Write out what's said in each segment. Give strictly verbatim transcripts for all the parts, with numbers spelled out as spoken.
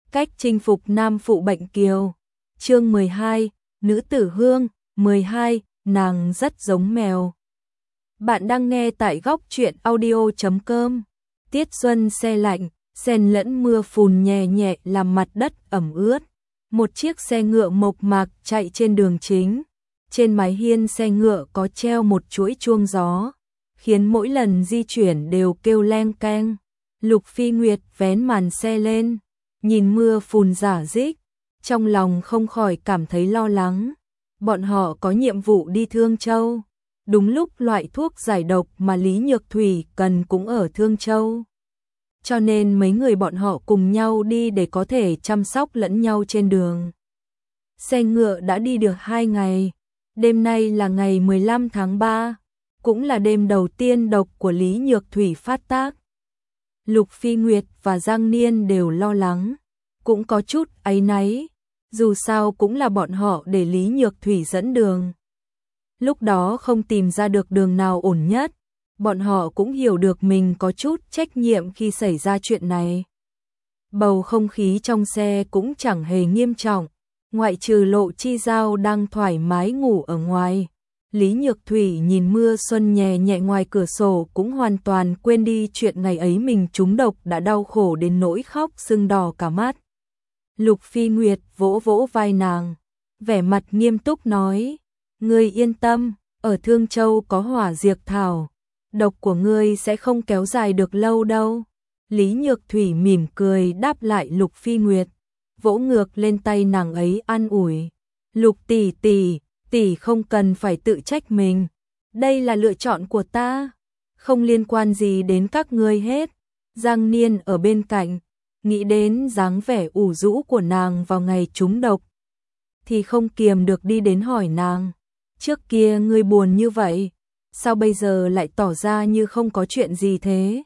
cách chinh phục nam phụ bệnh kiều. Chương mười hai, Nữ tử hương. Mười hai, nàng rất giống mèo. Bạn đang nghe tại góc truyện audio chấm com. Tiết xuân se lạnh, xen lẫn mưa phùn nhẹ nhẹ làm mặt đất ẩm ướt. Một chiếc xe ngựa mộc mạc chạy trên đường chính. Trên mái hiên xe ngựa có treo một chuỗi chuông gió, khiến mỗi lần di chuyển đều kêu leng keng. Lục Phi Nguyệt vén màn xe lên, nhìn mưa phùn rả rích, trong lòng không khỏi cảm thấy lo lắng. Bọn họ có nhiệm vụ đi Thương Châu. Đúng lúc loại thuốc giải độc mà Lý Nhược Thủy cần cũng ở Thương Châu. Cho nên mấy người bọn họ cùng nhau đi để có thể chăm sóc lẫn nhau trên đường. Xe ngựa đã đi được hai ngày. Đêm nay là ngày mười lăm tháng ba, cũng là đêm đầu tiên độc của Lý Nhược Thủy phát tác. Lục Phi Nguyệt và Giang Niên đều lo lắng, cũng có chút áy náy, dù sao cũng là bọn họ để Lý Nhược Thủy dẫn đường. Lúc đó không tìm ra được đường nào ổn nhất, bọn họ cũng hiểu được mình có chút trách nhiệm khi xảy ra chuyện này. Bầu không khí trong xe cũng chẳng hề nghiêm trọng, ngoại trừ Lộ Chi Giao đang thoải mái ngủ ở ngoài. Lý Nhược Thủy nhìn mưa xuân nhẹ nhẹ ngoài cửa sổ cũng hoàn toàn quên đi chuyện ngày ấy mình trúng độc đã đau khổ đến nỗi khóc sưng đỏ cả mắt. Lục Phi Nguyệt vỗ vỗ vai nàng, vẻ mặt nghiêm túc nói, ngươi yên tâm, ở Thương Châu có hỏa diệt thảo, độc của ngươi sẽ không kéo dài được lâu đâu. Lý Nhược Thủy mỉm cười đáp lại Lục Phi Nguyệt, vỗ ngược lên tay nàng ấy an ủi, Lục tỷ tỷ, tỷ không cần phải tự trách mình, đây là lựa chọn của ta, không liên quan gì đến các ngươi hết. Giang Niên ở bên cạnh, nghĩ đến dáng vẻ ủ rũ của nàng vào ngày trúng độc, thì không kiềm được đi đến hỏi nàng, trước kia ngươi buồn như vậy, sao bây giờ lại tỏ ra như không có chuyện gì thế?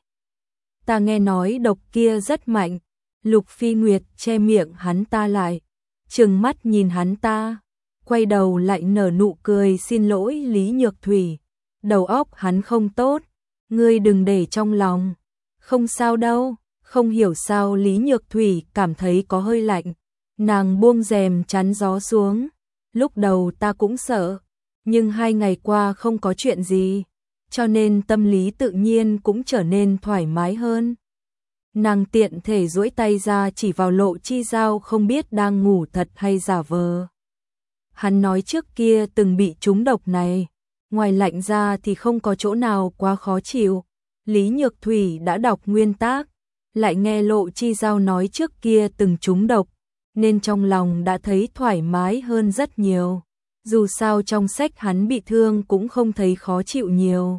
Ta nghe nói độc kia rất mạnh. Lục Phi Nguyệt che miệng hắn ta lại, trừng mắt nhìn hắn ta, quay đầu lại nở nụ cười xin lỗi Lý Nhược Thủy, đầu óc hắn không tốt, ngươi đừng để trong lòng, không sao đâu. Không hiểu sao Lý Nhược Thủy cảm thấy có hơi lạnh, nàng buông rèm chắn gió xuống, lúc đầu ta cũng sợ, nhưng hai ngày qua không có chuyện gì, cho nên tâm lý tự nhiên cũng trở nên thoải mái hơn. Nàng tiện thể duỗi tay ra chỉ vào Lộ Chi Giao không biết đang ngủ thật hay giả vờ. Hắn nói trước kia từng bị trúng độc này, ngoài lạnh ra thì không có chỗ nào quá khó chịu. Lý Nhược Thủy đã đọc nguyên tác, lại nghe Lộ Chi Giao nói trước kia từng trúng độc, nên trong lòng đã thấy thoải mái hơn rất nhiều. Dù sao trong sách hắn bị thương cũng không thấy khó chịu nhiều,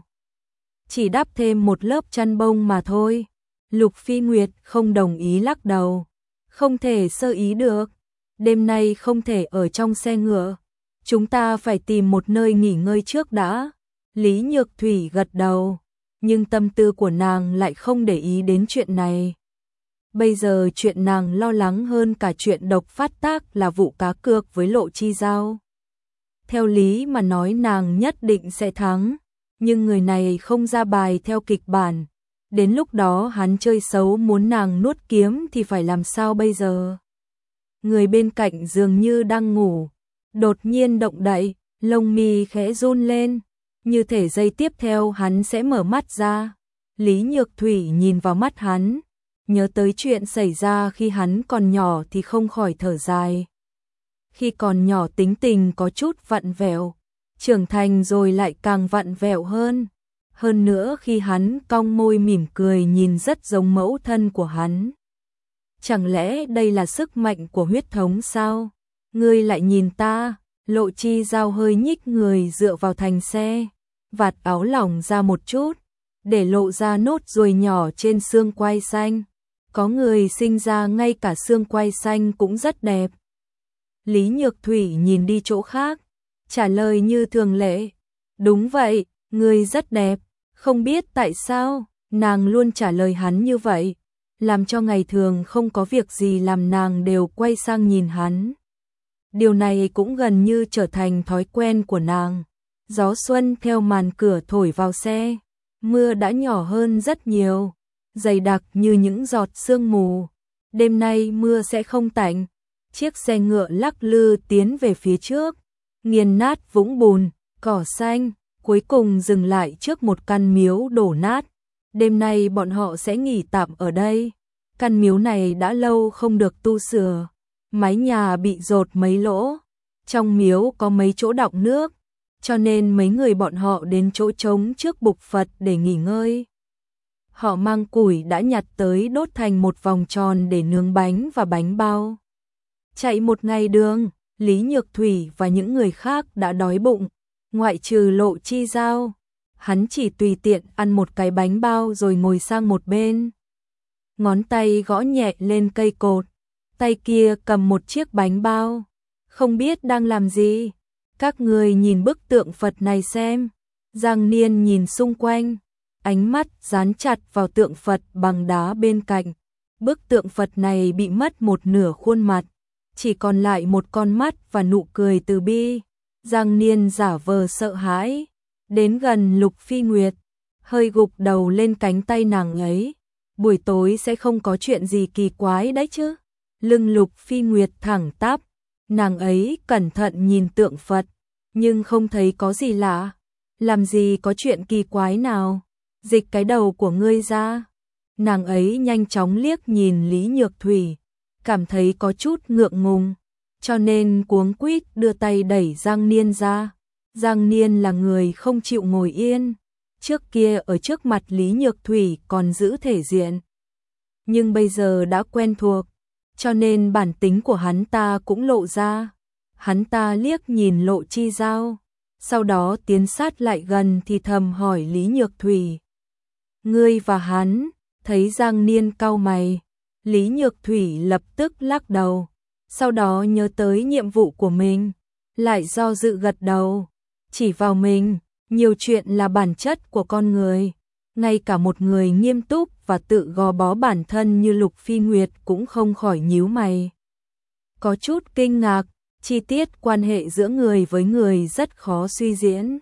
chỉ đắp thêm một lớp chăn bông mà thôi. Lục Phi Nguyệt không đồng ý lắc đầu, không thể sơ ý được, đêm nay không thể ở trong xe ngựa, chúng ta phải tìm một nơi nghỉ ngơi trước đã. Lý Nhược Thủy gật đầu, nhưng tâm tư của nàng lại không để ý đến chuyện này. Bây giờ chuyện nàng lo lắng hơn cả chuyện độc phát tác là vụ cá cược với Lộ Chi Giao. Theo lý mà nói nàng nhất định sẽ thắng, nhưng người này không ra bài theo kịch bản. Đến lúc đó hắn chơi xấu muốn nàng nuốt kiếm thì phải làm sao bây giờ? Người bên cạnh dường như đang ngủ, đột nhiên động đậy, lông mi khẽ run lên, như thể giây tiếp theo hắn sẽ mở mắt ra. Lý Nhược Thủy nhìn vào mắt hắn, nhớ tới chuyện xảy ra khi hắn còn nhỏ thì không khỏi thở dài. Khi còn nhỏ tính tình có chút vặn vẹo, trưởng thành rồi lại càng vặn vẹo hơn. Hơn nữa khi hắn cong môi mỉm cười nhìn rất giống mẫu thân của hắn. Chẳng lẽ đây là sức mạnh của huyết thống sao? Ngươi lại nhìn ta. Lộ Chi Giao hơi nhích người dựa vào thành xe, vạt áo lỏng ra một chút, để lộ ra nốt ruồi nhỏ trên xương quai xanh. Có người sinh ra ngay cả xương quai xanh cũng rất đẹp. Lý Nhược Thủy nhìn đi chỗ khác, trả lời như thường lệ, đúng vậy, ngươi rất đẹp. Không biết tại sao, nàng luôn trả lời hắn như vậy, làm cho ngày thường không có việc gì làm nàng đều quay sang nhìn hắn. Điều này cũng gần như trở thành thói quen của nàng. Gió xuân theo màn cửa thổi vào xe, mưa đã nhỏ hơn rất nhiều, dày đặc như những giọt sương mù. đêm nay mưa sẽ không tạnh. Chiếc xe ngựa lắc lư tiến về phía trước, nghiền nát vũng bùn, cỏ xanh, cuối cùng dừng lại trước một căn miếu đổ nát. Đêm nay bọn họ sẽ nghỉ tạm ở đây. Căn miếu này đã lâu không được tu sửa, mái nhà bị dột mấy lỗ, trong miếu có mấy chỗ đọng nước, cho nên mấy người bọn họ đến chỗ trống trước bục Phật để nghỉ ngơi. Họ mang củi đã nhặt tới đốt thành một vòng tròn để nướng bánh và bánh bao. Chạy một ngày đường, Lý Nhược Thủy và những người khác đã đói bụng, ngoại trừ Lộ Chi Giao. Hắn chỉ tùy tiện ăn một cái bánh bao rồi ngồi sang một bên. Ngón tay gõ nhẹ lên cây cột, tay kia cầm một chiếc bánh bao. Không biết đang làm gì. Các người nhìn bức tượng Phật này xem. Giang Niên nhìn xung quanh, ánh mắt dán chặt vào tượng Phật bằng đá bên cạnh. Bức tượng Phật này bị mất một nửa khuôn mặt, chỉ còn lại một con mắt và nụ cười từ bi. Giang Niên giả vờ sợ hãi, đến gần Lục Phi Nguyệt, hơi gục đầu lên cánh tay nàng ấy. Buổi tối sẽ không có chuyện gì kỳ quái đấy chứ? Lưng Lục Phi Nguyệt thẳng tắp, nàng ấy cẩn thận nhìn tượng Phật, nhưng không thấy có gì lạ. Làm gì có chuyện kỳ quái nào? Dịch cái đầu của ngươi ra. Nàng ấy nhanh chóng liếc nhìn Lý Nhược Thủy, cảm thấy có chút ngượng ngùng, cho nên cuống quýt đưa tay đẩy Giang Niên ra. Giang Niên là người không chịu ngồi yên, trước kia ở trước mặt Lý Nhược Thủy còn giữ thể diện, nhưng bây giờ đã quen thuộc, cho nên bản tính của hắn ta cũng lộ ra. Hắn ta liếc nhìn Lộ Chi Giao, sau đó tiến sát lại gần thì thầm hỏi Lý Nhược Thủy: ngươi và hắn? Thấy Giang Niên cau mày, Lý Nhược Thủy lập tức lắc đầu, sau đó nhớ tới nhiệm vụ của mình, lại do dự gật đầu, chỉ vào mình. Nhiều chuyện là bản chất của con người, ngay cả một người nghiêm túc và tự gò bó bản thân như Lục Phi Nguyệt cũng không khỏi nhíu mày. Có chút kinh ngạc, chi tiết quan hệ giữa người với người rất khó suy diễn.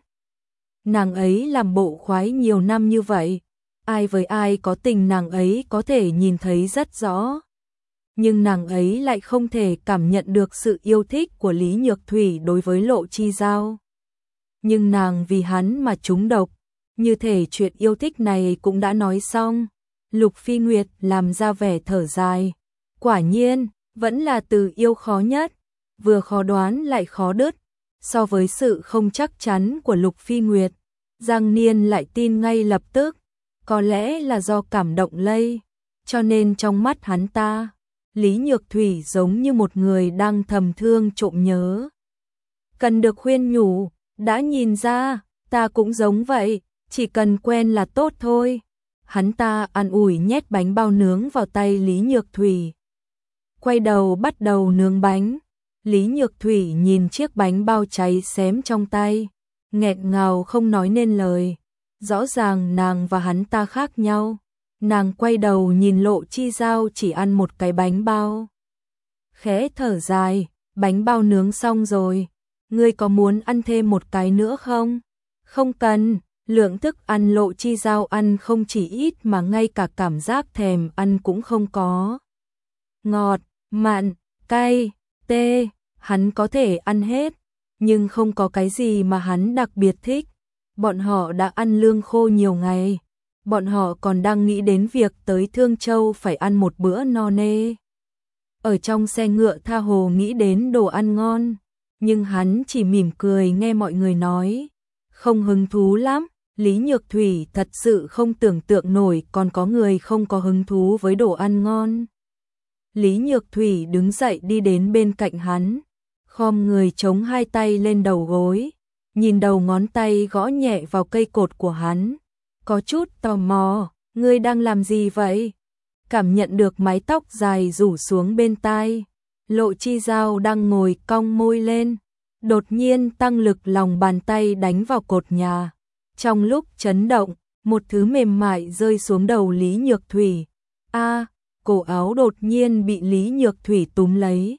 Nàng ấy làm bộ khoái nhiều năm như vậy, ai với ai có tình nàng ấy có thể nhìn thấy rất rõ. Nhưng nàng ấy lại không thể cảm nhận được sự yêu thích của Lý Nhược Thủy đối với Lộ Chi Giao. Nhưng nàng vì hắn mà trúng độc, như thể chuyện yêu thích này cũng đã nói xong. Lục Phi Nguyệt làm ra vẻ thở dài. Quả nhiên, vẫn là từ yêu khó nhất, vừa khó đoán lại khó đứt. So với sự không chắc chắn của Lục Phi Nguyệt, Giang Niên lại tin ngay lập tức. Có lẽ là do cảm động lây, cho nên trong mắt hắn ta, Lý Nhược Thủy giống như một người đang thầm thương trộm nhớ. Cần được khuyên nhủ, đã nhìn ra, ta cũng giống vậy, chỉ cần quen là tốt thôi. Hắn ta an ủi nhét bánh bao nướng vào tay Lý Nhược Thủy. Quay đầu bắt đầu nướng bánh. Lý Nhược Thủy nhìn chiếc bánh bao cháy xém trong tay, nghẹn ngào không nói nên lời. Rõ ràng nàng và hắn ta khác nhau. Nàng quay đầu nhìn Lộ Chi Giao chỉ ăn một cái bánh bao, khẽ thở dài. Bánh bao nướng xong rồi, ngươi có muốn ăn thêm một cái nữa không? Không cần. Lượng thức ăn Lộ Chi Giao ăn không chỉ ít mà ngay cả cảm giác thèm ăn cũng không có. Ngọt, mặn, cay, tê, hắn có thể ăn hết, nhưng không có cái gì mà hắn đặc biệt thích. Bọn họ đã ăn lương khô nhiều ngày, bọn họ còn đang nghĩ đến việc tới Thương Châu phải ăn một bữa no nê. Ở trong xe ngựa tha hồ nghĩ đến đồ ăn ngon, nhưng hắn chỉ mỉm cười nghe mọi người nói, không hứng thú lắm. Lý Nhược Thủy thật sự không tưởng tượng nổi còn có người không có hứng thú với đồ ăn ngon. Lý Nhược Thủy đứng dậy đi đến bên cạnh hắn, khom người chống hai tay lên đầu gối, nhìn đầu ngón tay gõ nhẹ vào cây cột của hắn, có chút tò mò. Ngươi đang làm gì vậy? Cảm nhận được mái tóc dài rủ xuống bên tai, Lộ Chi Giao đang ngồi cong môi lên, đột nhiên tăng lực lòng bàn tay đánh vào cột nhà. Trong lúc chấn động, một thứ mềm mại rơi xuống đầu Lý Nhược Thủy. A, cổ áo đột nhiên bị Lý Nhược Thủy túm lấy.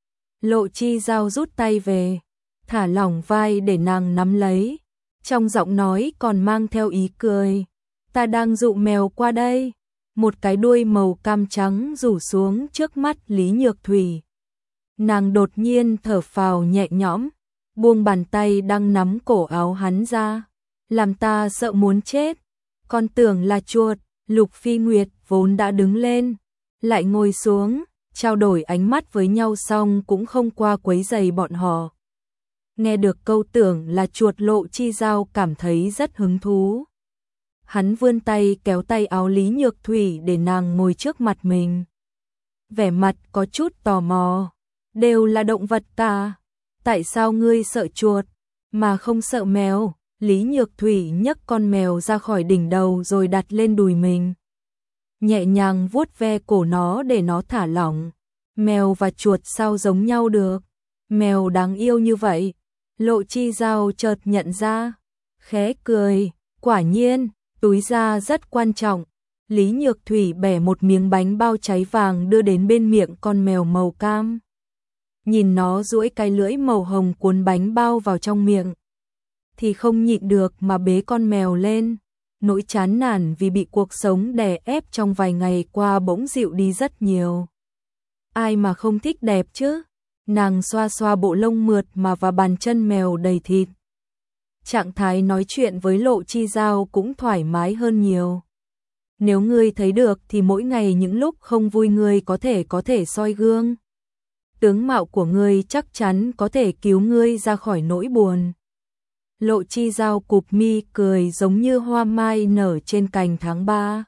Lộ Chi Giao rút tay về, thả lỏng vai để nàng nắm lấy. Trong giọng nói còn mang theo ý cười. Ta đang dụ mèo qua đây. một cái đuôi màu cam trắng rủ xuống trước mắt Lý Nhược Thủy. Nàng đột nhiên thở phào nhẹ nhõm, buông bàn tay đang nắm cổ áo hắn ra, làm ta sợ muốn chết. Con tưởng là chuột. Lục Phi Nguyệt vốn đã đứng lên, lại ngồi xuống, trao đổi ánh mắt với nhau xong cũng không qua quấy rầy bọn họ. Nghe được câu tưởng là chuột, Lộ Chi Giao cảm thấy rất hứng thú. Hắn vươn tay kéo tay áo Lý Nhược Thủy để nàng ngồi trước mặt mình. Vẻ mặt có chút tò mò, đều là động vật cả, tại sao ngươi sợ chuột mà không sợ mèo? Lý Nhược Thủy nhấc con mèo ra khỏi đỉnh đầu rồi đặt lên đùi mình. Nhẹ nhàng vuốt ve cổ nó để nó thả lỏng. Mèo và chuột sao giống nhau được? Mèo đáng yêu như vậy. Lộ Chi Giao chợt nhận ra, khẽ cười, quả nhiên, túi da rất quan trọng. Lý Nhược Thủy bẻ một miếng bánh bao cháy vàng đưa đến bên miệng con mèo màu cam. Nhìn nó duỗi cái lưỡi màu hồng cuốn bánh bao vào trong miệng, thì không nhịn được mà bế con mèo lên. Nỗi chán nản vì bị cuộc sống đè ép trong vài ngày qua bỗng dịu đi rất nhiều. Ai mà không thích đẹp chứ? Nàng xoa xoa bộ lông mượt mà và bàn chân mèo đầy thịt. Trạng thái nói chuyện với Lộ Chi Giao cũng thoải mái hơn nhiều. Nếu ngươi thấy được thì mỗi ngày những lúc không vui ngươi có thể có thể soi gương. Tướng mạo của ngươi chắc chắn có thể cứu ngươi ra khỏi nỗi buồn. Lộ Chi Giao cụp mi cười giống như hoa mai nở trên cành tháng ba.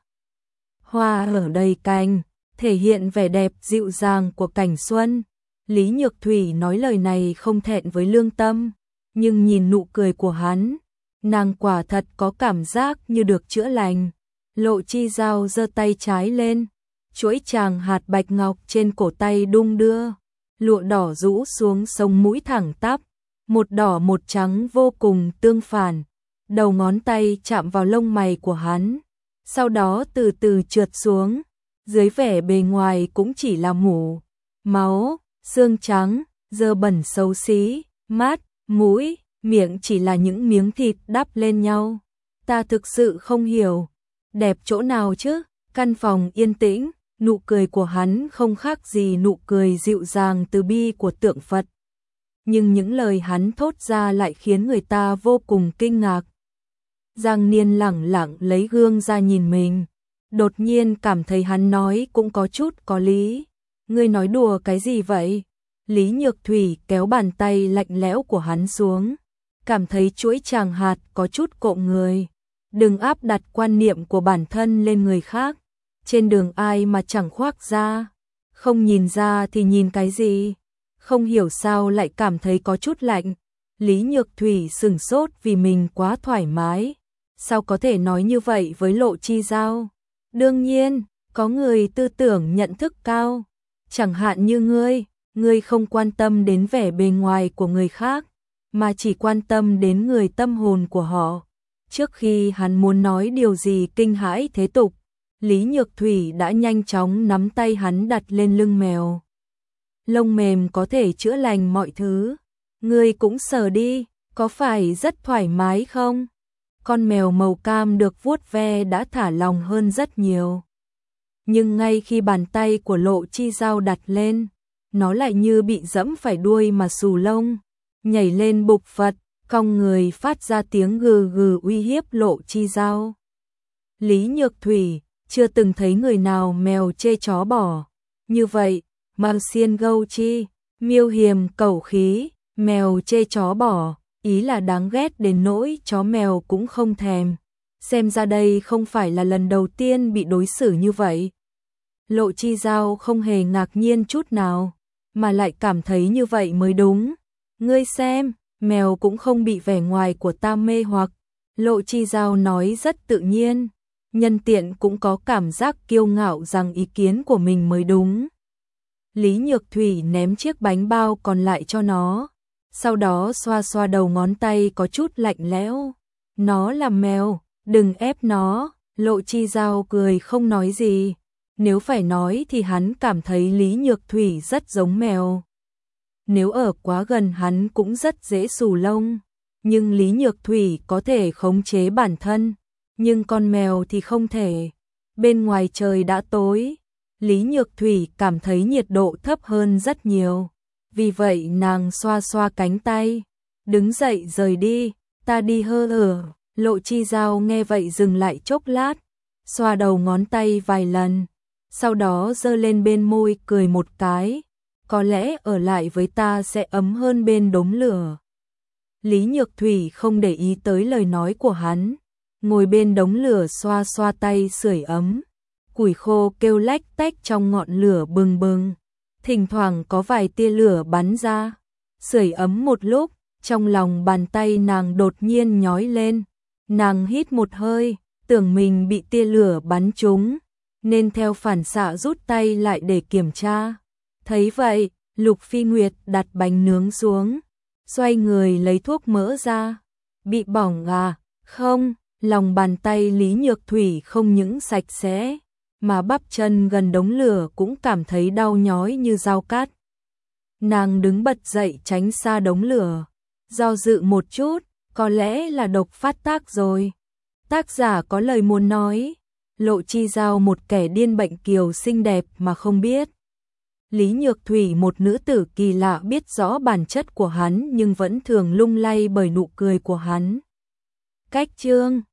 Hoa ở đầy cành, thể hiện vẻ đẹp dịu dàng của cảnh xuân. Lý Nhược Thủy nói lời này không thẹn với lương tâm, nhưng nhìn nụ cười của hắn, nàng quả thật có cảm giác như được chữa lành. Lộ Chi Giao giơ tay trái lên, chuỗi chàng hạt bạch ngọc trên cổ tay đung đưa, lụa đỏ rũ xuống sống mũi thẳng tắp. Một đỏ một trắng vô cùng tương phản, đầu ngón tay chạm vào lông mày của hắn, sau đó từ từ trượt xuống, dưới vẻ bề ngoài cũng chỉ là mủ, máu, xương trắng, dơ bẩn xấu xí, mắt, mũi, miệng chỉ là những miếng thịt đắp lên nhau. Ta thực sự không hiểu, đẹp chỗ nào chứ? Căn phòng yên tĩnh, nụ cười của hắn không khác gì nụ cười dịu dàng từ bi của tượng Phật. Nhưng những lời hắn thốt ra lại khiến người ta vô cùng kinh ngạc. Giang Niên lẳng lặng lấy gương ra nhìn mình, đột nhiên cảm thấy hắn nói cũng có chút có lý. Ngươi nói đùa cái gì vậy? Lý Nhược Thủy kéo bàn tay lạnh lẽo của hắn xuống, cảm thấy chuỗi chàng hạt có chút cộm người. Đừng áp đặt quan niệm của bản thân lên người khác, trên đường ai mà chẳng khoác ra, không nhìn ra thì nhìn cái gì? Không hiểu sao lại cảm thấy có chút lạnh. Lý Nhược Thủy sửng sốt vì mình quá thoải mái. Sao có thể nói như vậy với Lộ Chi Giao? Đương nhiên, có người tư tưởng nhận thức cao. Chẳng hạn như ngươi, ngươi không quan tâm đến vẻ bề ngoài của người khác, mà chỉ quan tâm đến người tâm hồn của họ. Trước khi hắn muốn nói điều gì kinh hãi thế tục, Lý Nhược Thủy đã nhanh chóng nắm tay hắn đặt lên lưng mèo. Lông mềm có thể chữa lành mọi thứ. Ngươi cũng sờ đi, có phải rất thoải mái không? Con mèo màu cam được vuốt ve đã thả lòng hơn rất nhiều. Nhưng ngay khi bàn tay của Lộ Chi Giao đặt lên, nó lại như bị dẫm phải đuôi mà xù lông, nhảy lên bục phật, cong người phát ra tiếng gừ gừ uy hiếp Lộ Chi Giao. Lý Nhược Thủy chưa từng thấy người nào mèo chê chó bỏ. Như vậy, Mao xiên gâu chi, miêu hiềm cẩu khí, mèo chê chó bỏ, ý là đáng ghét đến nỗi chó mèo cũng không thèm. Xem ra đây không phải là lần đầu tiên bị đối xử như vậy. Lộ Chi Giao không hề ngạc nhiên chút nào, mà lại cảm thấy như vậy mới đúng. Ngươi xem, mèo cũng không bị vẻ ngoài của ta mê hoặc. Lộ Chi Giao nói rất tự nhiên, nhân tiện cũng có cảm giác kiêu ngạo rằng ý kiến của mình mới đúng. Lý Nhược Thủy ném chiếc bánh bao còn lại cho nó, sau đó xoa xoa đầu ngón tay có chút lạnh lẽo. Nó là mèo, đừng ép nó. Lộ Chi Giao cười không nói gì. Nếu phải nói thì hắn cảm thấy Lý Nhược Thủy rất giống mèo. Nếu ở quá gần hắn cũng rất dễ xù lông. Nhưng Lý Nhược Thủy có thể khống chế bản thân, nhưng con mèo thì không thể. Bên ngoài trời đã tối, Lý Nhược Thủy cảm thấy nhiệt độ thấp hơn rất nhiều. Vì vậy nàng xoa xoa cánh tay, đứng dậy rời đi, ta đi hơ ở. Lộ Chi Giao nghe vậy dừng lại chốc lát, xoa đầu ngón tay vài lần, sau đó giơ lên bên môi cười một cái, có lẽ ở lại với ta sẽ ấm hơn bên đống lửa. Lý Nhược Thủy không để ý tới lời nói của hắn, ngồi bên đống lửa xoa xoa tay sưởi ấm, củi khô kêu lách tách trong ngọn lửa bừng bừng, thỉnh thoảng có vài tia lửa bắn ra, sưởi ấm một lúc, trong lòng bàn tay nàng đột nhiên nhói lên, nàng hít một hơi, tưởng mình bị tia lửa bắn trúng, nên theo phản xạ rút tay lại để kiểm tra. Thấy vậy, Lục Phi Nguyệt đặt bánh nướng xuống, xoay người lấy thuốc mỡ ra. Bị bỏng à? Không, lòng bàn tay Lý Nhược Thủy không những sạch sẽ, mà bắp chân gần đống lửa cũng cảm thấy đau nhói như dao cắt. Nàng đứng bật dậy tránh xa đống lửa, do dự một chút, có lẽ là độc phát tác rồi. Tác giả có lời muốn nói, Lộ Chi Giao một kẻ điên bệnh kiều xinh đẹp mà không biết. Lý Nhược Thủy một nữ tử kỳ lạ biết rõ bản chất của hắn nhưng vẫn thường lung lay bởi nụ cười của hắn. Cách chương